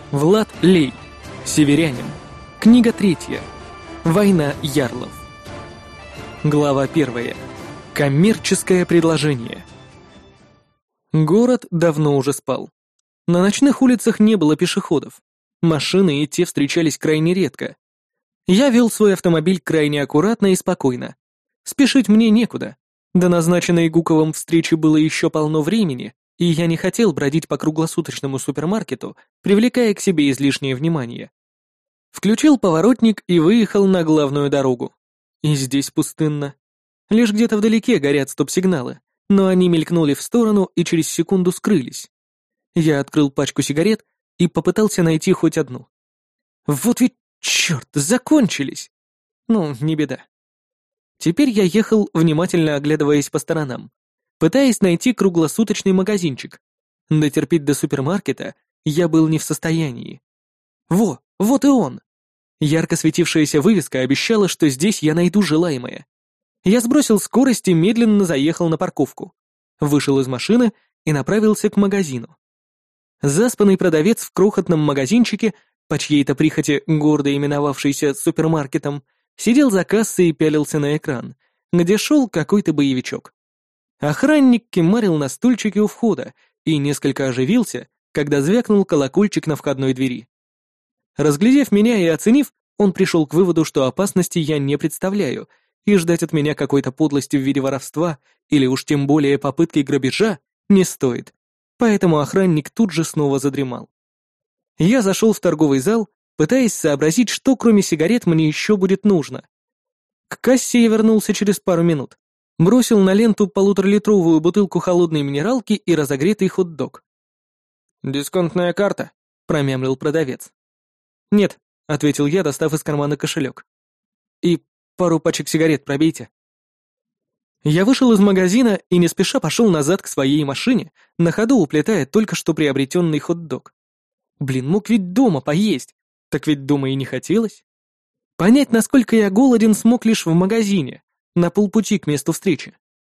Влад Лей. Северянин. Книга 3. Война ярлов. Глава 1. Коммерческое предложение. Город давно уже спал. На ночных улицах не было пешеходов. Машины и те встречались крайне редко. Я вел свой автомобиль крайне аккуратно и спокойно. Спешить мне некуда. До назначенной Гуковым встречи было еще полно времени, и я не хотел бродить по круглосуточному супермаркету, привлекая к себе излишнее внимание. Включил поворотник и выехал на главную дорогу. И здесь пустынно. Лишь где-то вдалеке горят стоп-сигналы, но они мелькнули в сторону и через секунду скрылись. Я открыл пачку сигарет и попытался найти хоть одну. Вот ведь, черт, закончились! Ну, не беда. Теперь я ехал, внимательно оглядываясь по сторонам, пытаясь найти круглосуточный магазинчик. Дотерпеть до супермаркета я был не в состоянии. Вот и он! Ярко светившаяся вывеска обещала, что здесь я найду желаемое. Я сбросил скорость и медленно заехал на парковку. Вышел из машины и направился к магазину. Заспанный продавец в крохотном магазинчике, по чьей-то прихоти гордо именовавшийся супермаркетом, сидел за кассой и пялился на экран, где шел какой-то боевичок. Охранник кемарил на стульчике у входа и несколько оживился, когда звякнул колокольчик на входной двери. Разглядев меня и оценив, он пришел к выводу, что опасности я не представляю, и ждать от меня какой-то подлости в виде воровства или уж тем более попытки грабежа не стоит, поэтому охранник тут же снова задремал. Я зашел в торговый зал, пытаясь сообразить, что кроме сигарет мне еще будет нужно. К кассе я вернулся через пару минут. Бросил на ленту 1,5-литровую бутылку холодной минералки и разогретый хот-дог. «Дисконтная карта?» — промямлил продавец. «Нет», — ответил я, достав из кармана кошелек. «И пару пачек сигарет пробейте». Я вышел из магазина и не спеша пошел назад к своей машине, на ходу уплетая только что приобретенный хот-дог. Блин, мог ведь дома поесть, так ведь дома и не хотелось. Понять, насколько я голоден, смог лишь в магазине, на полпути к месту встречи.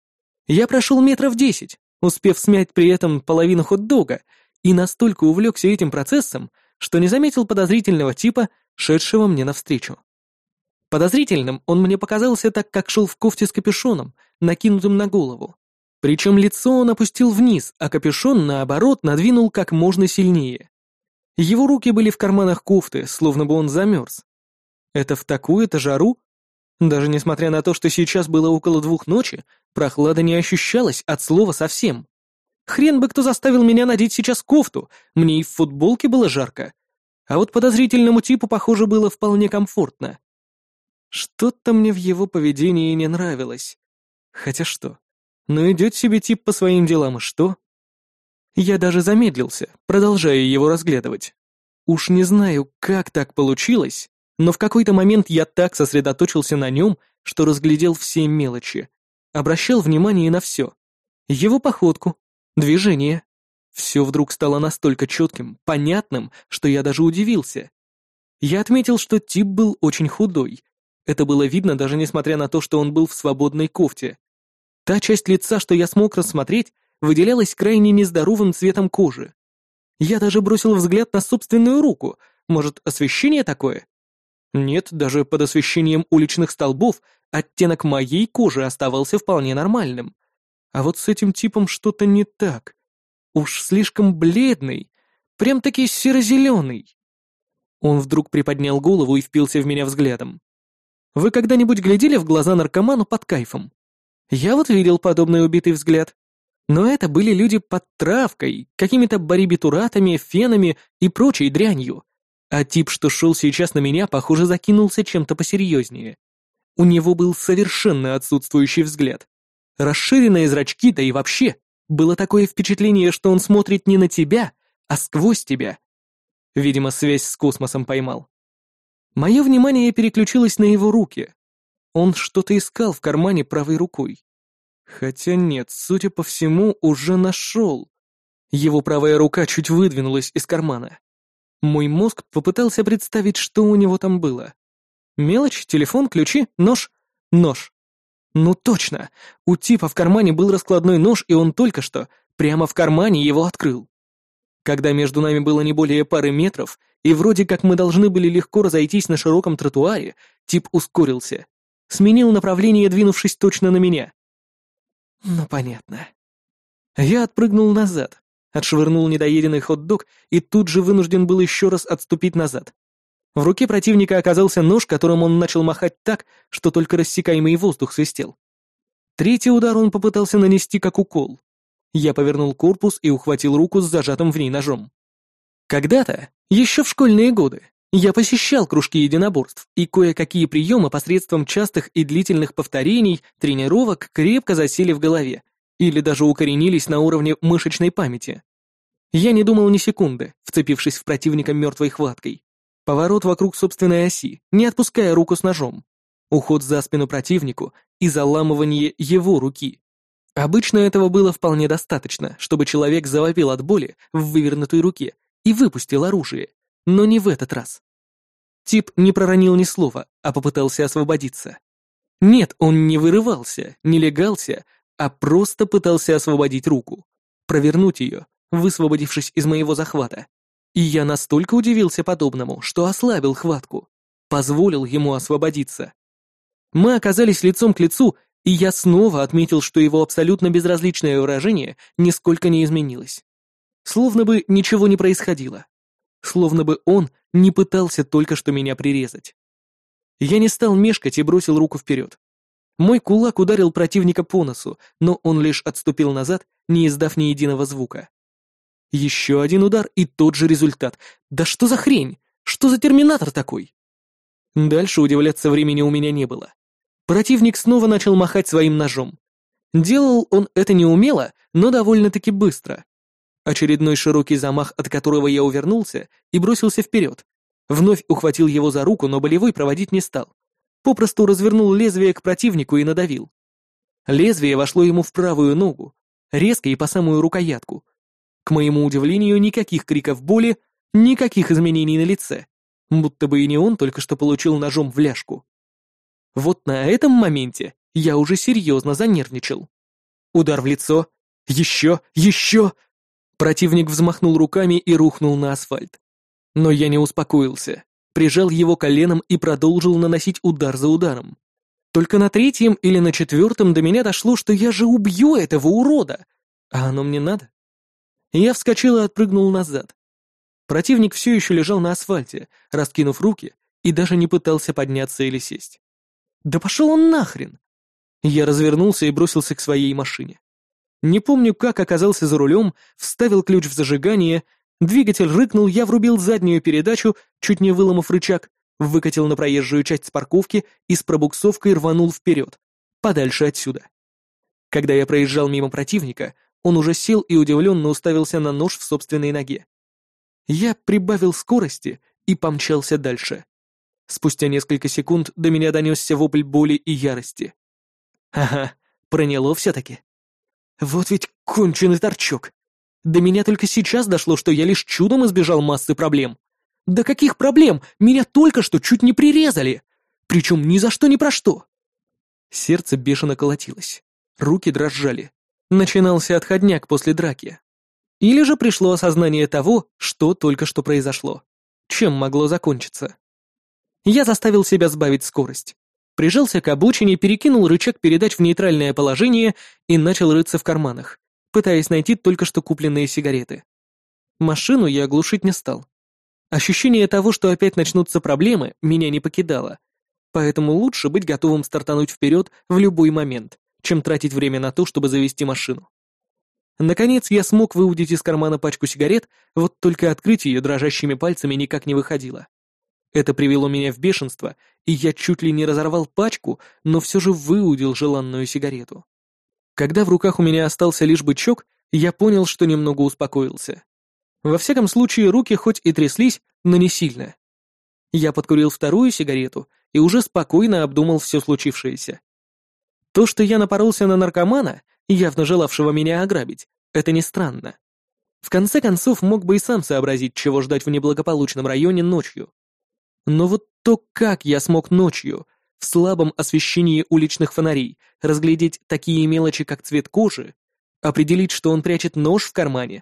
Я прошел 10 метров, успев смять при этом половину хот-дога, и настолько увлекся этим процессом, что не заметил подозрительного типа, шедшего мне навстречу. Подозрительным он мне показался, так как шел в кофте с капюшоном, накинутым на голову. Причем лицо он опустил вниз, а капюшон, наоборот, надвинул как можно сильнее. Его руки были в карманах кофты, словно бы он замерз. Это в такую-то жару? Даже несмотря на то, что сейчас было около 2 ночи, прохлада не ощущалась от слова совсем. Хрен бы кто заставил меня надеть сейчас кофту, мне и в футболке было жарко. А вот подозрительному типу, похоже, было вполне комфортно. Что-то мне в его поведении не нравилось. Хотя что? Ну идет себе тип по своим делам, и что? Я даже замедлился, продолжая его разглядывать. Уж не знаю, как так получилось, но в какой-то момент я так сосредоточился на нем, что разглядел все мелочи. Обращал внимание на все. Его походку, движение. Все вдруг стало настолько четким, понятным, что я даже удивился. Я отметил, что тип был очень худой. Это было видно даже несмотря на то, что он был в свободной кофте. Та часть лица, что я смог рассмотреть, выделялась крайне нездоровым цветом кожи. Я даже бросил взгляд на собственную руку. Может, освещение такое? Нет, даже под освещением уличных столбов оттенок моей кожи оставался вполне нормальным. А вот с этим типом что-то не так. Уж слишком бледный, прям-таки серо-зеленый. Он вдруг приподнял голову и впился в меня взглядом. Вы когда-нибудь глядели в глаза наркоману под кайфом? Я вот видел подобный убитый взгляд. Но это были люди под травкой, какими-то барбитуратами, фенами и прочей дрянью. А тип, что шел сейчас на меня, похоже, закинулся чем-то посерьезнее. У него был совершенно отсутствующий взгляд. Расширенные зрачки, да и вообще, было такое впечатление, что он смотрит не на тебя, а сквозь тебя. Видимо, связь с космосом поймал. Мое внимание переключилось на его руки. Он что-то искал в кармане правой рукой. Хотя нет, судя по всему, уже нашел. Его правая рука чуть выдвинулась из кармана. Мой мозг попытался представить, что у него там было. Мелочь, телефон, ключи, нож. Нож. Ну точно, у типа в кармане был раскладной нож, и он только что прямо в кармане его открыл. Когда между нами было не более пары метров, и вроде как мы должны были легко разойтись на широком тротуаре, тип ускорился. Сменил направление, двинувшись точно на меня. Ну, понятно. Я отпрыгнул назад, отшвырнул недоеденный хот-дог и тут же вынужден был еще раз отступить назад. В руке противника оказался нож, которым он начал махать так, что только рассекаемый воздух свистел. Третий удар он попытался нанести как укол. Я повернул корпус и ухватил руку с зажатым в ней ножом. Когда-то, еще в школьные годы, я посещал кружки единоборств, и кое-какие приемы посредством частых и длительных повторений, тренировок крепко засели в голове, или даже укоренились на уровне мышечной памяти. Я не думал ни секунды, вцепившись в противника мертвой хваткой. Поворот вокруг собственной оси, не отпуская руку с ножом. Уход за спину противнику и заламывание его руки. Обычно этого было вполне достаточно, чтобы человек завопил от боли в вывернутой руке и выпустил оружие, но не в этот раз. Тип не проронил ни слова, а попытался освободиться. Нет, он не вырывался, не легался, а просто пытался освободить руку, провернуть ее, высвободившись из моего захвата. И я настолько удивился подобному, что ослабил хватку, позволил ему освободиться. Мы оказались лицом к лицу, и я снова отметил, что его абсолютно безразличное выражение нисколько не изменилось. Словно бы ничего не происходило. Словно бы он не пытался только что меня прирезать. Я не стал мешкать и бросил руку вперед. Мой кулак ударил противника по носу, но он лишь отступил назад, не издав ни единого звука. Еще один удар и тот же результат. Да что за хрень? Что за терминатор такой? Дальше удивляться времени у меня не было. Противник снова начал махать своим ножом. Делал он это неумело, но довольно-таки быстро. Очередной широкий замах, от которого я увернулся и бросился вперед. Вновь ухватил его за руку, но болевой проводить не стал. Попросту развернул лезвие к противнику и надавил. Лезвие вошло ему в правую ногу, резко и по самую рукоятку. К моему удивлению, никаких криков боли, никаких изменений на лице. Будто бы и не он только что получил ножом в ляжку. Вот на этом моменте я уже серьезно занервничал. Удар в лицо. Еще. Противник взмахнул руками и рухнул на асфальт. Но я не успокоился. Прижал его коленом и продолжил наносить удар за ударом. Только на третьем или на четвертом до меня дошло, что я же убью этого урода. А оно мне надо? Я вскочил и отпрыгнул назад. Противник все еще лежал на асфальте, раскинув руки, и даже не пытался подняться или сесть. Да пошел он нахрен! Я развернулся и бросился к своей машине. Не помню, как оказался за рулем, вставил ключ в зажигание, двигатель рыкнул, я врубил заднюю передачу, чуть не выломав рычаг, выкатил на проезжую часть с парковки и с пробуксовкой рванул вперед, подальше отсюда. Когда я проезжал мимо противника, он уже сел и удивленно уставился на нож в собственной ноге. Я прибавил скорости и помчался дальше. Спустя несколько секунд до меня донесся вопль боли и ярости. Ага, проняло все-таки. Вот ведь конченый торчок. До меня только сейчас дошло, что я лишь чудом избежал массы проблем. Да каких проблем? Меня только что чуть не прирезали. Причем ни за что ни про что. Сердце бешено колотилось. Руки дрожали. Начинался отходняк после драки. Или же пришло осознание того, что только что произошло. Чем могло закончиться? Я заставил себя сбавить скорость. Прижался к обочине, перекинул рычаг передач в нейтральное положение и начал рыться в карманах, пытаясь найти только что купленные сигареты. Машину я глушить не стал. Ощущение того, что опять начнутся проблемы, меня не покидало. Поэтому лучше быть готовым стартануть вперед в любой момент, чем тратить время на то, чтобы завести машину. Наконец я смог выудить из кармана пачку сигарет, вот только открыть ее дрожащими пальцами никак не выходило. Это привело меня в бешенство, и я чуть ли не разорвал пачку, но все же выудил желанную сигарету. Когда в руках у меня остался лишь бычок, я понял, что немного успокоился. Во всяком случае, руки хоть и тряслись, но не сильно. Я подкурил вторую сигарету и уже спокойно обдумал все случившееся. То, что я напоролся на наркомана, явно желавшего меня ограбить, это не странно. В конце концов, мог бы и сам сообразить, чего ждать в неблагополучном районе ночью. Но вот то, как я смог ночью, в слабом освещении уличных фонарей, разглядеть такие мелочи, как цвет кожи, определить, что он прячет нож в кармане,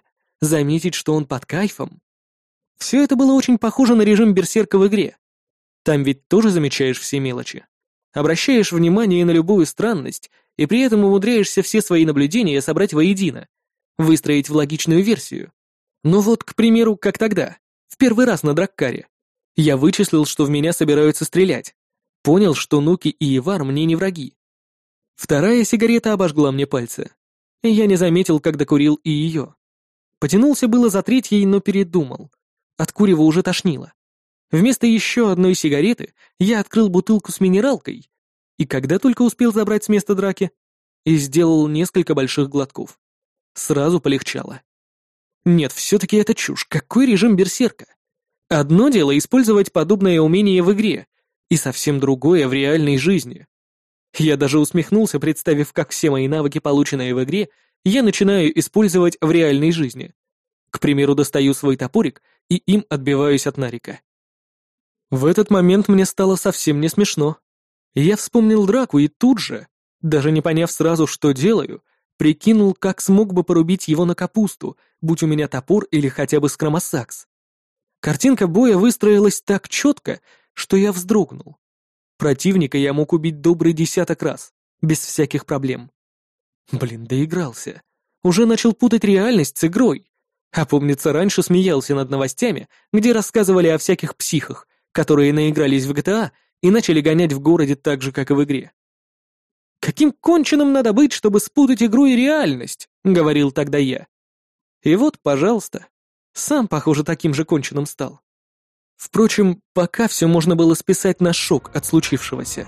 заметить, что он под кайфом. Все это было очень похоже на режим берсерка в игре. Там ведь тоже замечаешь все мелочи. Обращаешь внимание на любую странность и при этом умудряешься все свои наблюдения собрать воедино, выстроить в логичную версию. Но вот, к примеру, как тогда, в первый раз на Драккаре. Я вычислил, что в меня собираются стрелять. Понял, что Нуки и Ивар мне не враги. Вторая сигарета обожгла мне пальцы. И я не заметил, как докурил и ее. Потянулся было за третьей, но передумал. От курева уже тошнило. Вместо еще одной сигареты я открыл бутылку с минералкой, и когда только успел забрать с места драки, и сделал несколько больших глотков. Сразу полегчало. Нет, все-таки это чушь. Какой режим берсерка? Одно дело использовать подобное умение в игре, и совсем другое в реальной жизни. Я даже усмехнулся, представив, как все мои навыки, полученные в игре, я начинаю использовать в реальной жизни. К примеру, достаю свой топорик и им отбиваюсь от Нарика. В этот момент мне стало совсем не смешно. Я вспомнил драку и тут же, даже не поняв сразу, что делаю, прикинул, как смог бы порубить его на капусту, будь у меня топор или хотя бы скромосакс. Картинка боя выстроилась так четко, что я вздрогнул. Противника я мог убить добрый 10 раз, без всяких проблем. Блин, доигрался. Уже начал путать реальность с игрой. А помнится, раньше смеялся над новостями, где рассказывали о всяких психах, которые наигрались в GTA и начали гонять в городе так же, как и в игре. «Каким конченым надо быть, чтобы спутать игру и реальность?» — говорил тогда я. И вот, пожалуйста, сам, похоже, таким же конченым стал. Впрочем, пока все можно было списать на шок от случившегося.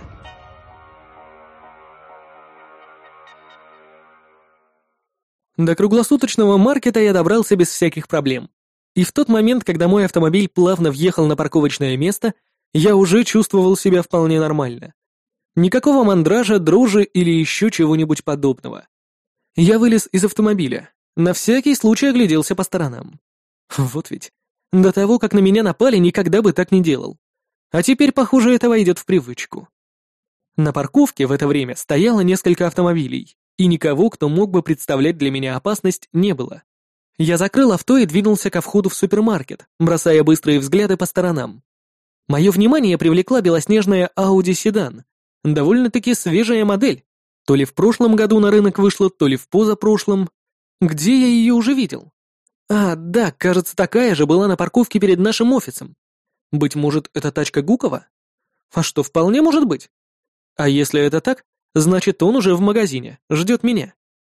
До круглосуточного маркета я добрался без всяких проблем. И в тот момент, когда мой автомобиль плавно въехал на парковочное место, я уже чувствовал себя вполне нормально. Никакого мандража, дрожи или еще чего-нибудь подобного. Я вылез из автомобиля, на всякий случай огляделся по сторонам. Вот ведь, до того, как на меня напали, никогда бы так не делал. А теперь, похоже, это войдет в привычку. На парковке в это время стояло несколько автомобилей, и никого, кто мог бы представлять для меня опасность, не было. Я закрыл авто и двинулся ко входу в супермаркет, бросая быстрые взгляды по сторонам. Мое внимание привлекла белоснежная Audi седан, довольно-таки свежая модель. То ли в прошлом году на рынок вышла, то ли в позапрошлом. Где я ее уже видел? А, да, кажется, такая же была на парковке перед нашим офисом. Быть может, это тачка Гукова? А что, вполне может быть. А если это так, значит, он уже в магазине, ждет меня.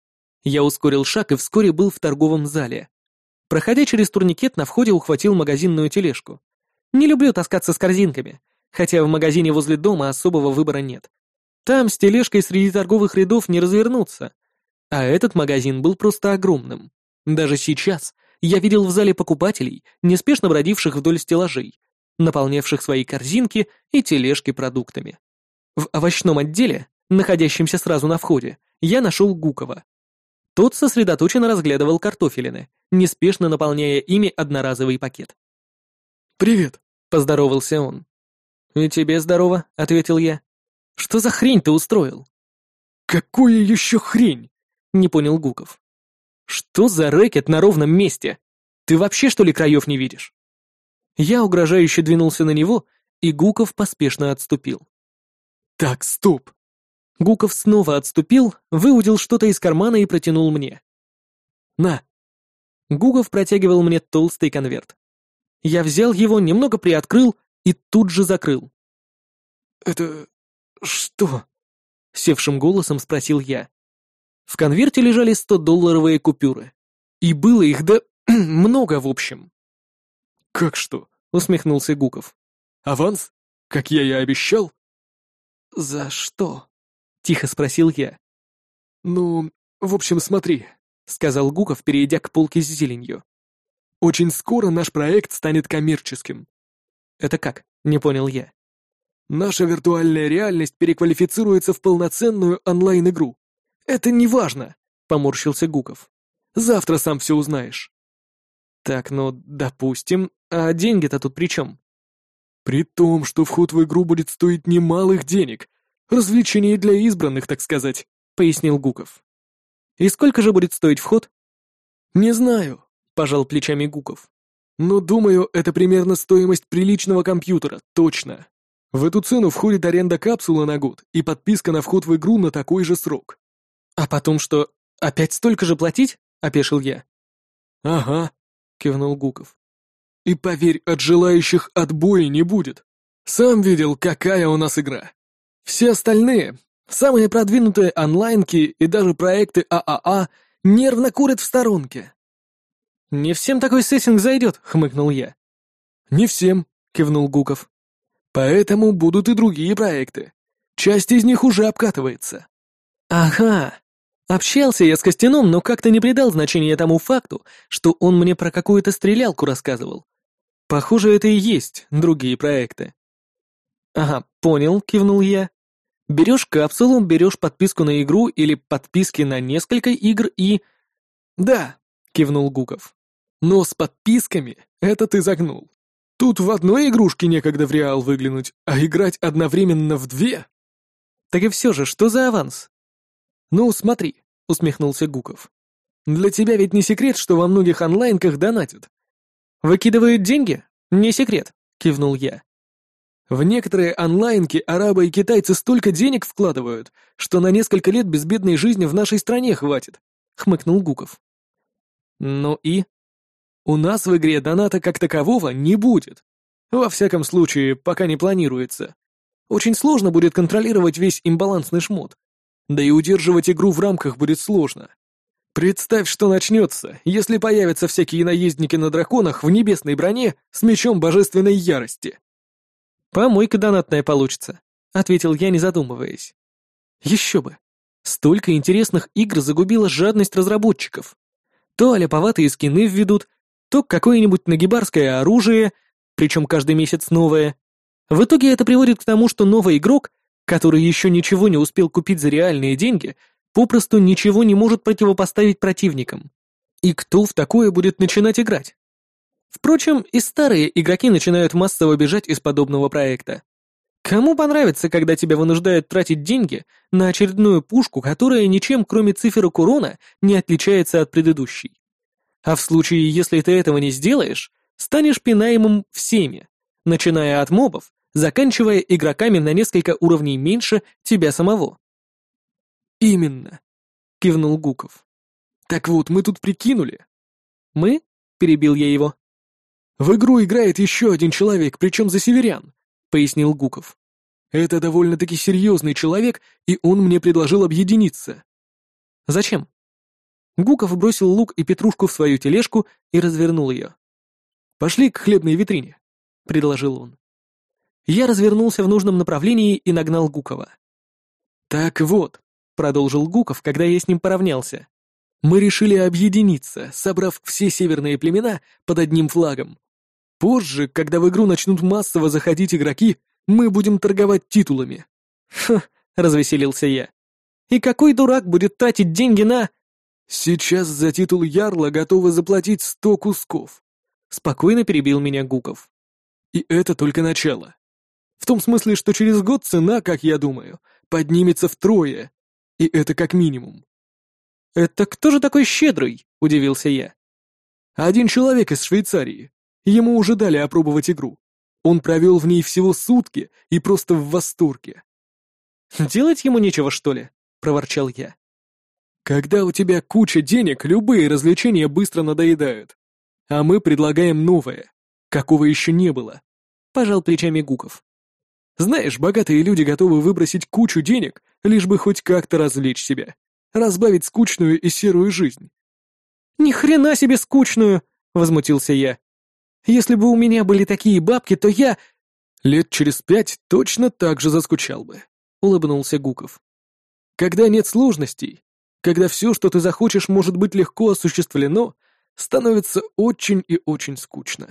Я ускорил шаг и вскоре был в торговом зале. Проходя через турникет, на входе ухватил магазинную тележку. Не люблю таскаться с корзинками, хотя в магазине возле дома особого выбора нет. Там с тележкой среди торговых рядов не развернуться. А этот магазин был просто огромным. Даже сейчас я видел в зале покупателей, неспешно бродивших вдоль стеллажей, наполнявших свои корзинки и тележки продуктами. В овощном отделе, находящемся сразу на входе, я нашел Гукова. Тот сосредоточенно разглядывал картофелины, неспешно наполняя ими одноразовый пакет. «Привет», — поздоровался он. «И тебе здорово», — ответил я. «Что за хрень ты устроил?» «Какую еще хрень?» — не понял Гуков. «Что за рэкет на ровном месте? Ты вообще, что ли, краев не видишь?» Я угрожающе двинулся на него, и Гуков поспешно отступил. «Так, стоп!» Гуков снова отступил, выудил что-то из кармана и протянул мне. «На!» Гуков протягивал мне толстый конверт. Я взял его, немного приоткрыл и тут же закрыл. «Это... что?» — севшим голосом спросил я. В конверте лежали 100-долларовые купюры. И было их, да, много в общем. «Как что?» — усмехнулся Гуков. «Аванс? Как я и обещал?» «За что?» — тихо спросил я. «Ну, в общем, смотри», — сказал Гуков, перейдя к полке с зеленью. «Очень скоро наш проект станет коммерческим». «Это как?» — не понял я. «Наша виртуальная реальность переквалифицируется в полноценную онлайн-игру. Это не важно», — поморщился Гуков. «Завтра сам все узнаешь». «Так, ну, допустим, а деньги-то тут при чем?» «При том, что вход в игру будет стоить немалых денег. Развлечение для избранных, так сказать», — пояснил Гуков. «И сколько же будет стоить вход?» «Не знаю. пожал плечами Гуков. «Но, думаю, это примерно стоимость приличного компьютера, точно. В эту цену входит аренда капсулы на год и подписка на вход в игру на такой же срок». «А потом что, опять столько же платить?» — опешил я. «Ага», — кивнул Гуков. «И поверь, от желающих отбоя не будет. Сам видел, какая у нас игра. Все остальные, самые продвинутые онлайнки и даже проекты ААА нервно курят в сторонке». «Не всем такой сеттинг зайдет», — хмыкнул я. «Не всем», — кивнул Гуков. «Поэтому будут и другие проекты. Часть из них уже обкатывается». «Ага. Общался я с Костяном, но как-то не придал значения тому факту, что он мне про какую-то стрелялку рассказывал. Похоже, это и есть другие проекты». «Ага, понял», — кивнул я. «Берешь капсулу, берешь подписку на игру или подписки на несколько игр и...» «Да», — кивнул Гуков. «Но с подписками это ты загнул. Тут в одной игрушке некогда в реал выглянуть, а играть одновременно в две». «Так и все же, что за аванс?» «Ну, смотри», — усмехнулся Гуков. «Для тебя ведь не секрет, что во многих онлайнках донатят». «Выкидывают деньги? Не секрет», — кивнул я. «В некоторые онлайнки арабы и китайцы столько денег вкладывают, что на несколько лет безбедной жизни в нашей стране хватит», — хмыкнул Гуков. «Ну и?» «У нас в игре доната как такового не будет. Во всяком случае, пока не планируется. Очень сложно будет контролировать весь имбалансный шмот. Да и удерживать игру в рамках будет сложно. Представь, что начнется, если появятся всякие наездники на драконах в небесной броне с мечом божественной ярости». «Помойка донатная получится», — ответил я, не задумываясь. «Еще бы. Столько интересных игр загубила жадность разработчиков. То аляповатые скины введут, то какое-нибудь нагибарское оружие, причем каждый месяц новое. В итоге это приводит к тому, что новый игрок, который еще ничего не успел купить за реальные деньги, попросту ничего не может противопоставить противникам. И кто в такое будет начинать играть? Впрочем, и старые игроки начинают массово бежать из подобного проекта. Кому понравится, когда тебя вынуждают тратить деньги на очередную пушку, которая ничем, кроме циферок урона, не отличается от предыдущей? А в случае, если ты этого не сделаешь, станешь пинаемым всеми, начиная от мобов, заканчивая игроками на несколько уровней меньше тебя самого. «Именно», — кивнул Гуков. «Так вот, мы тут прикинули». «Мы?» — перебил я его. «В игру играет еще один человек, причем за северян», — пояснил Гуков. «Это довольно-таки серьезный человек, и он мне предложил объединиться». «Зачем?» Гуков бросил лук и петрушку в свою тележку и развернул ее. «Пошли к хлебной витрине», — предложил он. Я развернулся в нужном направлении и нагнал Гукова. «Так вот», — продолжил Гуков, когда я с ним поравнялся, «мы решили объединиться, собрав все северные племена под одним флагом. Позже, когда в игру начнут массово заходить игроки, мы будем торговать титулами». «Ха», — развеселился я. «И какой дурак будет тратить деньги на...» «Сейчас за титул ярла готовы заплатить 100 кусков», — спокойно перебил меня Гуков. «И это только начало. В том смысле, что через год цена, как я думаю, поднимется втрое. И это как минимум». «Это кто же такой щедрый?» — удивился я. «Один человек из Швейцарии. Ему уже дали опробовать игру. Он провел в ней всего сутки и просто в восторге». «Делать ему нечего, что ли?» — проворчал я. «Когда у тебя куча денег, любые развлечения быстро надоедают. А мы предлагаем новое, какого еще не было», — пожал плечами Гуков. «Знаешь, богатые люди готовы выбросить кучу денег, лишь бы хоть как-то развлечь себя, разбавить скучную и серую жизнь». «Ни хрена себе скучную!» — возмутился я. «Если бы у меня были такие бабки, то я...» «Лет через 5 точно так же заскучал бы», — улыбнулся Гуков. «Когда нет сложностей, когда все, что ты захочешь, может быть легко осуществлено, становится очень и очень скучно».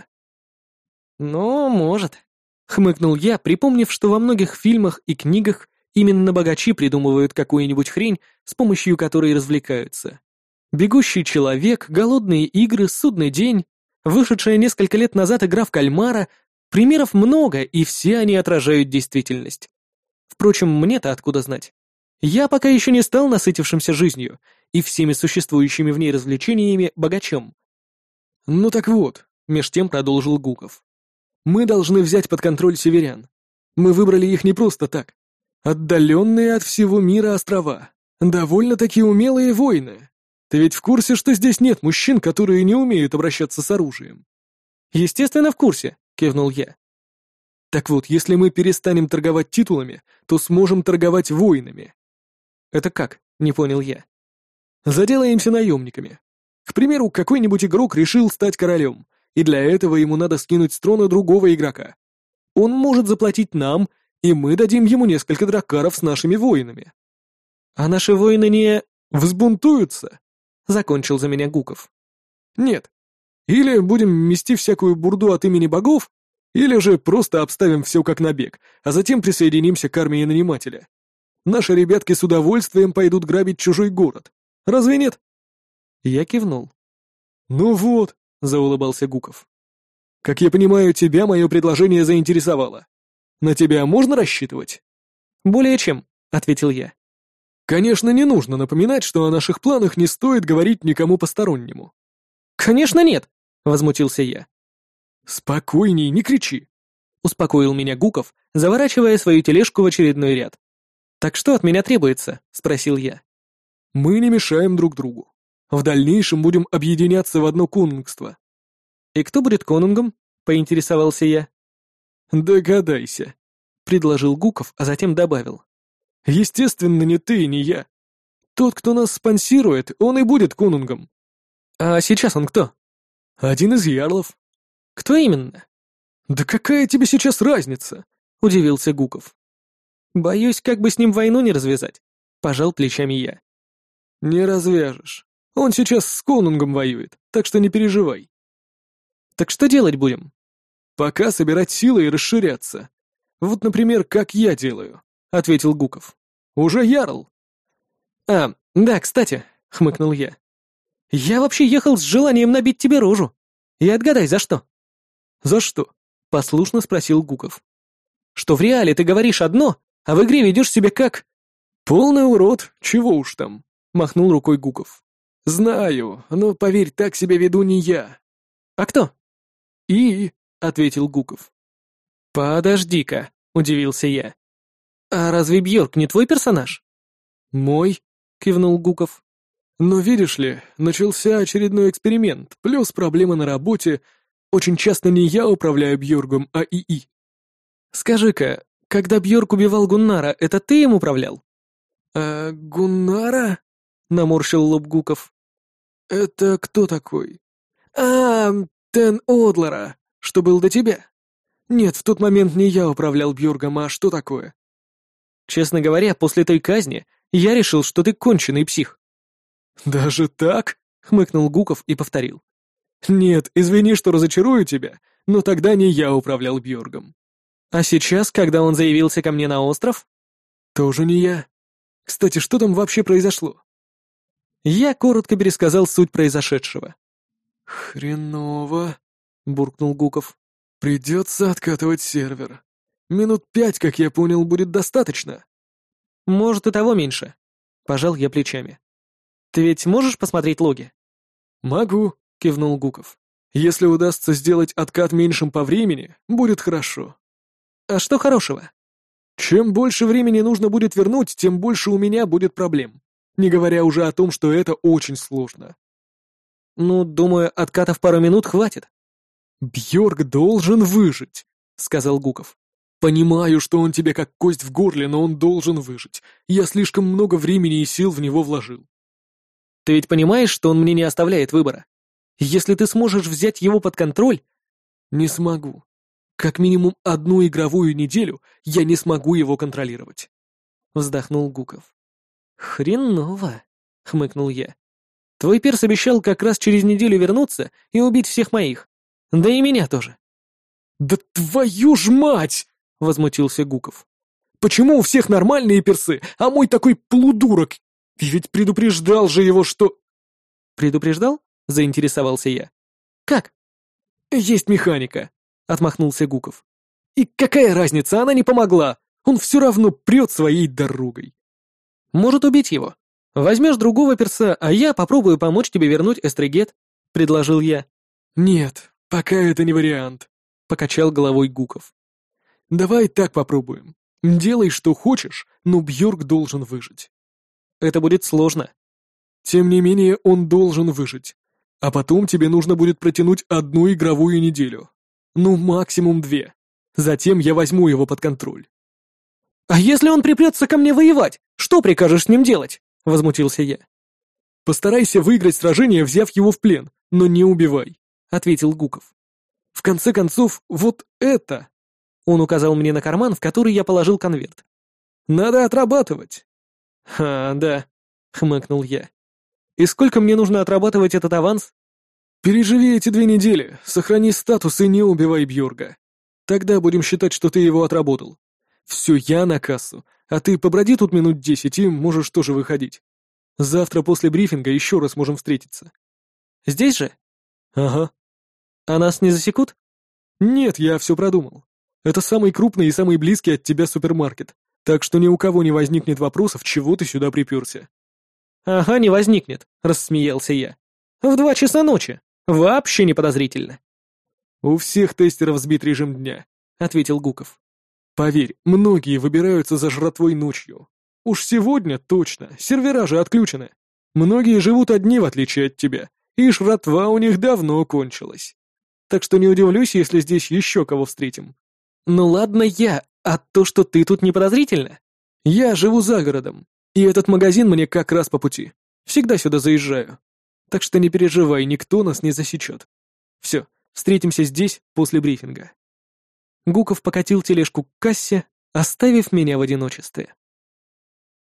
«Ну, может», — хмыкнул я, припомнив, что во многих фильмах и книгах именно богачи придумывают какую-нибудь хрень, с помощью которой развлекаются. «Бегущий человек», «Голодные игры», «Судный день», вышедшая несколько лет назад игра в кальмара, примеров много, и все они отражают действительность. Впрочем, мне-то откуда знать? Я пока еще не стал насытившимся жизнью и всеми существующими в ней развлечениями богачом. Ну так вот, меж тем продолжил Гуков. Мы должны взять под контроль северян. Мы выбрали их не просто так. Отдаленные от всего мира острова. Довольно-таки умелые воины. Ты ведь в курсе, что здесь нет мужчин, которые не умеют обращаться с оружием? Естественно, в курсе, кивнул я. Так вот, если мы перестанем торговать титулами, то сможем торговать воинами. Это как? Не понял я. Заделаемся наемниками. К примеру, какой-нибудь игрок решил стать королем, и для этого ему надо скинуть с трона другого игрока. Он может заплатить нам, и мы дадим ему несколько драккаров с нашими воинами. А наши воины не... Взбунтуются? Закончил за меня Гуков. Нет. Или будем мести всякую бурду от имени богов, или же просто обставим все как набег, а затем присоединимся к армии нанимателя. Наши ребятки с удовольствием пойдут грабить чужой город. Разве нет? Я кивнул. Ну вот, заулыбался Гуков. Как я понимаю, тебя мое предложение заинтересовало. На тебя можно рассчитывать? Более чем, ответил я. Конечно, не нужно напоминать, что о наших планах не стоит говорить никому постороннему. Конечно нет, возмутился я. Спокойней, не кричи, успокоил меня Гуков, заворачивая свою тележку в очередной ряд. Так что от меня требуется? Спросил я. Мы не мешаем друг другу. В дальнейшем будем объединяться в одно конунгство. И кто будет конунгом? Поинтересовался я. Догадайся, предложил Гуков, а затем добавил. Естественно, не ты и не я. Тот, кто нас спонсирует, он и будет конунгом. А сейчас он кто? Один из ярлов. Кто именно? Да какая тебе сейчас разница? Удивился Гуков. Боюсь, как бы с ним войну не развязать. Пожал плечами я. Не развяжешь. Он сейчас с конунгом воюет, так что не переживай. Так что делать будем? Пока собирать силы и расширяться. Вот, например, как я делаю, ответил Гуков. Уже ярл. А, да, кстати, хмыкнул я. Я вообще ехал с желанием набить тебе рожу. И отгадай, за что? За что? Послушно спросил Гуков. Что в реале ты говоришь одно, а в игре ведешь себя как... Полный урод, чего уж там, махнул рукой Гуков. Знаю, но поверь, так себя веду не я. А кто? И, ответил Гуков. Подожди-ка, удивился я. А разве Бьорк не твой персонаж? Мой, кивнул Гуков. Но видишь ли, начался очередной эксперимент, плюс проблемы на работе. Очень часто не я управляю Бьоргом, а ИИ. Скажи-ка, когда Бьорк убивал Гуннара, это ты им управлял? Гуннара? Наморщил лоб Гуков. Это кто такой? Тен Одлера, что был до тебя. Нет, в тот момент не я управлял Бьоргом, а что такое? Честно говоря, после той казни я решил, что ты конченый псих. Даже так? Хмыкнул Гуков и повторил. Нет, извини, что разочарую тебя, но тогда не я управлял Бьоргом. А сейчас, когда он заявился ко мне на остров? Тоже не я. Кстати, что там вообще произошло? Я коротко пересказал суть произошедшего. «Хреново», — буркнул Гуков. «Придется откатывать сервер. Минут 5, как я понял, будет достаточно». «Может, и того меньше», — пожал я плечами. «Ты ведь можешь посмотреть логи?» «Могу», — кивнул Гуков. «Если удастся сделать откат меньшим по времени, будет хорошо». «А что хорошего?» «Чем больше времени нужно будет вернуть, тем больше у меня будет проблем. Не говоря уже о том, что это очень сложно». «Ну, думаю, откатов пару минут хватит». «Бьорк должен выжить», — сказал Гуков. «Понимаю, что он тебе как кость в горле, но он должен выжить. Я слишком много времени и сил в него вложил». «Ты ведь понимаешь, что он мне не оставляет выбора? Если ты сможешь взять его под контроль...» «Не смогу. Как минимум одну игровую неделю я не смогу его контролировать», — вздохнул Гуков. «Хреново», — хмыкнул я. «Твой перс обещал как раз через неделю вернуться и убить всех моих. Да и меня тоже». «Да твою ж мать!» — возмутился Гуков. «Почему у всех нормальные персы, а мой такой полудурок? И ведь предупреждал же его, что...» «Предупреждал?» — заинтересовался я. «Как?» «Есть механика», — отмахнулся Гуков. «И какая разница, она не помогла. Он все равно прет своей дорогой». «Может, убить его? Возьмешь другого перса, а я попробую помочь тебе вернуть Эстригет», — предложил я. «Нет, пока это не вариант», — покачал головой Гуков. «Давай так попробуем. Делай, что хочешь, но Бьорк должен выжить». «Это будет сложно». «Тем не менее, он должен выжить. А потом тебе нужно будет протянуть 1 игровую неделю. Ну, максимум 2. Затем я возьму его под контроль». «А если он припрется ко мне воевать, что прикажешь с ним делать?» — возмутился я. «Постарайся выиграть сражение, взяв его в плен, но не убивай», — ответил Гуков. «В конце концов, вот это...» Он указал мне на карман, в который я положил конверт. «Надо отрабатывать». «Ха, да», — хмыкнул я. «И сколько мне нужно отрабатывать этот аванс?» «Переживи эти 2 недели, сохрани статус и не убивай Бьорга. Тогда будем считать, что ты его отработал. Все, я на кассу, а ты поброди тут минут 10 и можешь тоже выходить. Завтра после брифинга еще раз можем встретиться». «Здесь же?» «Ага». «А нас не засекут?» «Нет, я все продумал. Это самый крупный и самый близкий от тебя супермаркет, так что ни у кого не возникнет вопросов, чего ты сюда приперся». «Ага, не возникнет», — рассмеялся я. «В 2 часа ночи. Вообще не подозрительно». «У всех тестеров сбит режим дня», — ответил Гуков. «Поверь, многие выбираются за жратвой ночью. Уж сегодня точно, сервера же отключены. Многие живут одни, в отличие от тебя, и жратва у них давно кончилась. Так что не удивлюсь, если здесь еще кого встретим». «Ну ладно я, а то, что ты тут не подозрительно?» «Я живу за городом, и этот магазин мне как раз по пути. Всегда сюда заезжаю. Так что не переживай, никто нас не засечет. Все, встретимся здесь после брифинга». Гуков покатил тележку к кассе, оставив меня в одиночестве.